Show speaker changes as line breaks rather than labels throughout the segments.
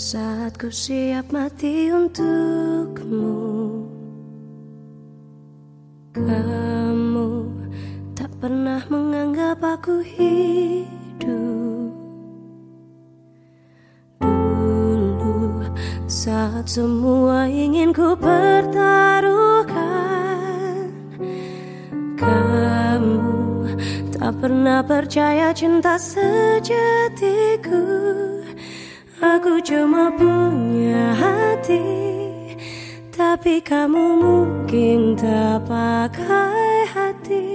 Saat ku siap mati untukmu, kamu tak pernah menganggap aku hidup. Dulu saat semua ingin ku pertaruhkan, kamu tak pernah percaya cinta sejatiku. Aku cuma punya hati, tapi kamu mungkin tak pakai hati.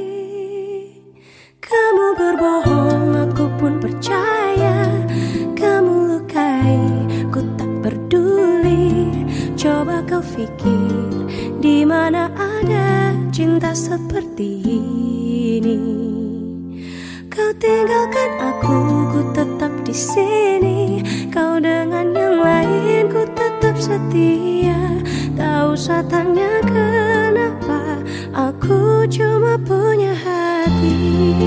Kamu berbohong, aku pun percaya. Kamu lukai, ku tak peduli. Coba kau pikir, di mana ada cinta seperti ini? Kau tinggalkan aku, ku tetap di sini. Kau dengan yang lain, ku tetap setia. Tak usah tanya kenapa, aku cuma punya hati.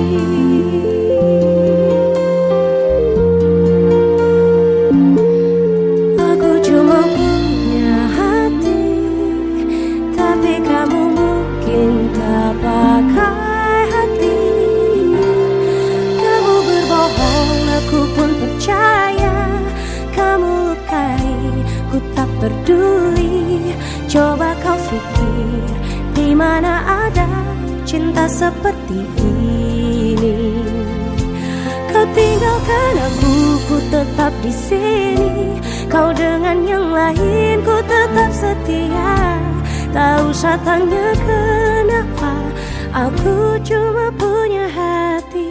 Aku cuma punya hati, tapi kamu mungkin tak pakai hati. Kamu berbohong, aku pun percaya. Kamu lukai, ku tak peduli. Coba kau pikir, di mana ada cinta seperti ini? Kau tinggalkan aku, ku tetap di sini. Kau dengan yang lain, ku tetap setia. Tak usah tanya kenapa, aku cuma punya hati.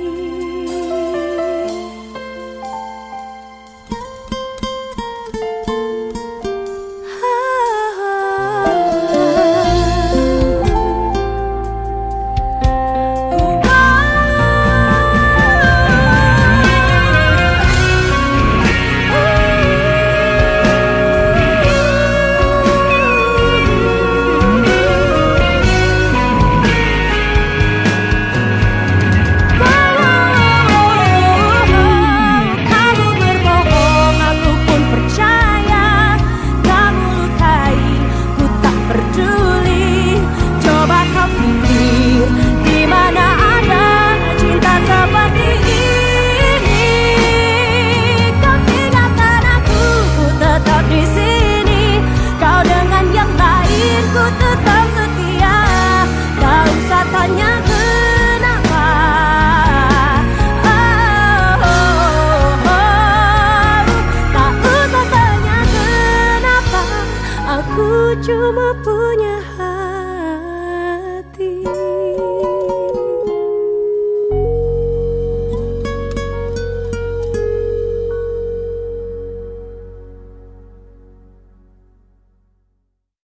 Cuma punya